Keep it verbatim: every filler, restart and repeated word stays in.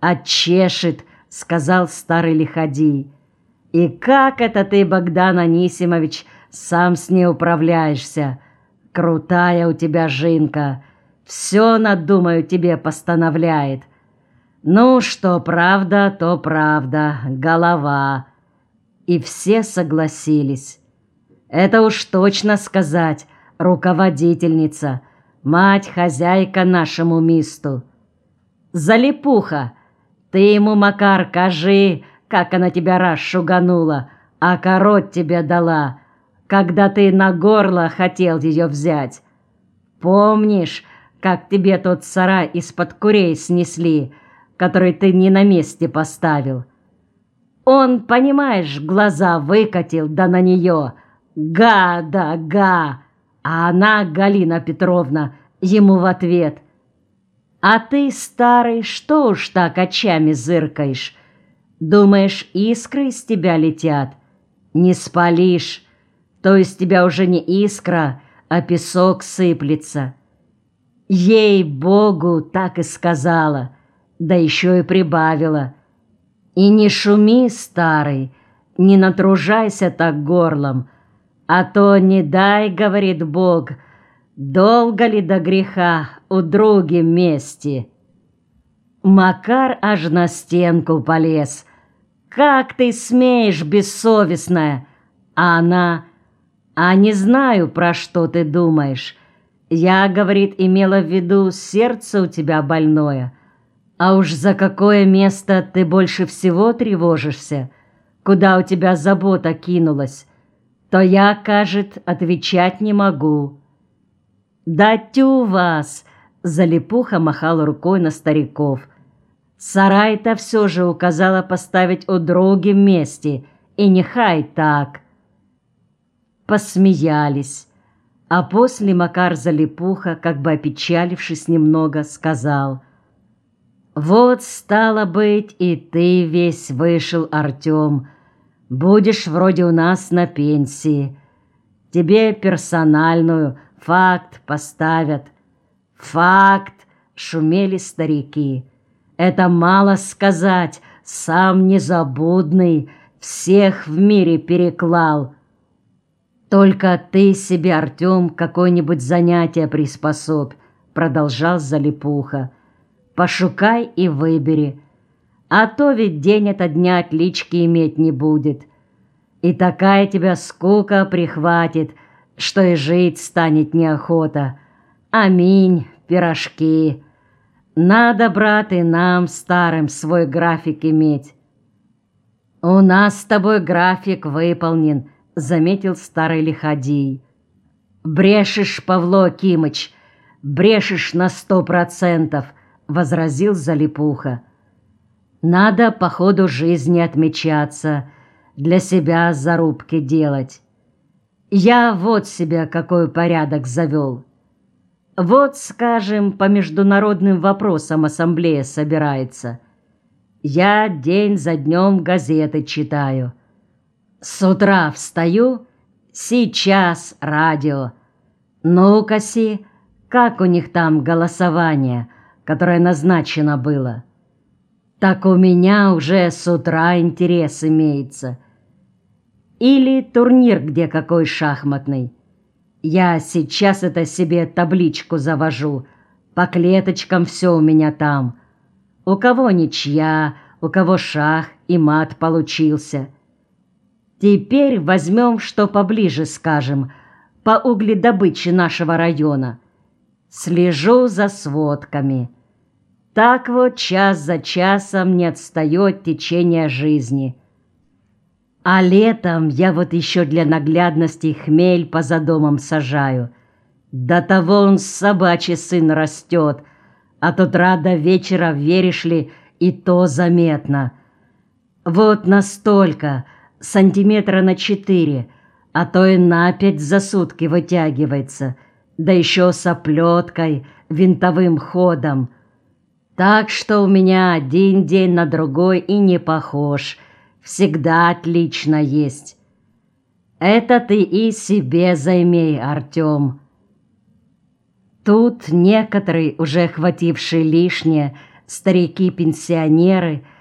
«Отчешет», — сказал старый лиходей. «И как это ты, Богдан Анисимович, сам с ней управляешься? Крутая у тебя жинка, все, надумаю, тебе постановляет. Ну, что правда, то правда, голова». И все согласились. Это уж точно сказать, руководительница, мать-хозяйка нашему мисту. «Залипуха, ты ему, Макар, кажи, как она тебя раз шуганула, а короть тебе дала, когда ты на горло хотел ее взять. Помнишь, как тебе тот сарай из-под курей снесли, который ты не на месте поставил? Он, понимаешь, глаза выкатил, да на нее «Га, да, га!» А она, Галина Петровна, ему в ответ: «А ты, старый, что уж так очами зыркаешь? Думаешь, искры из тебя летят? Не спалишь, то из тебя уже не искра, а песок сыплется». Ей-богу, так и сказала, да еще и прибавила: «И не шуми, старый, не натружайся так горлом, а то, не дай, — говорит Бог, — долго ли до греха у други мести». Макар аж на стенку полез. «Как ты смеешь, бессовестная?» А она: «А не знаю, про что ты думаешь. Я, — говорит, — имела в виду, сердце у тебя больное. А уж за какое место ты больше всего тревожишься, куда у тебя забота кинулась, то я, кажет, отвечать не могу». «Да тю вас!» — Залипуха махала рукой на стариков. «Сарай-то все же указала поставить у другим месте, и нехай так». Посмеялись, а после Макар Залипуха, как бы опечалившись немного, сказал: «Вот, стало быть, и ты весь вышел, Артем. Будешь вроде у нас на пенсии. Тебе персональную, факт поставят». «Факт!» — шумели старики. «Это мало сказать, сам незабудный, всех в мире переклал. Только ты себе, Артем, какое-нибудь занятие приспособь», — продолжал Залипуха. «Пошукай и выбери, а то ведь день ото дня отлички иметь не будет. И такая тебя скука прихватит, что и жить станет неохота. Аминь, пирожки. Надо, брат, и нам, старым, свой график иметь». «У нас с тобой график выполнен», — заметил старый лиходей. «Брешешь, Павло Кимыч, брешешь на сто процентов», — возразил Залипуха. «Надо по ходу жизни отмечаться, для себя зарубки делать. Я вот себе какой порядок завел. Вот, скажем, по международным вопросам ассамблея собирается. Я день за днем газеты читаю. С утра встаю, сейчас радио. Ну-ка-си, как у них там голосование, которое назначено было? Так у меня уже с утра интерес имеется. Или турнир где какой шахматный. Я сейчас это себе табличку завожу, по клеточкам все у меня там. У кого ничья, у кого шах и мат получился. Теперь возьмем, что поближе, скажем, по угледобыче нашего района. Слежу за сводками. Так вот час за часом не отстает течение жизни. А летом я вот еще для наглядности хмель поза домом сажаю. До того он собачий сын растет, а тут рада вечера, веришь ли, и то заметно. Вот настолько, сантиметра на четыре, а то и на пять за сутки вытягивается, да еще с оплеткой, винтовым ходом. Так что у меня один день на другой и не похож, всегда отлично есть. Это ты и себе займей, Артем». Тут некоторые, уже хватившие лишнее, старики-пенсионеры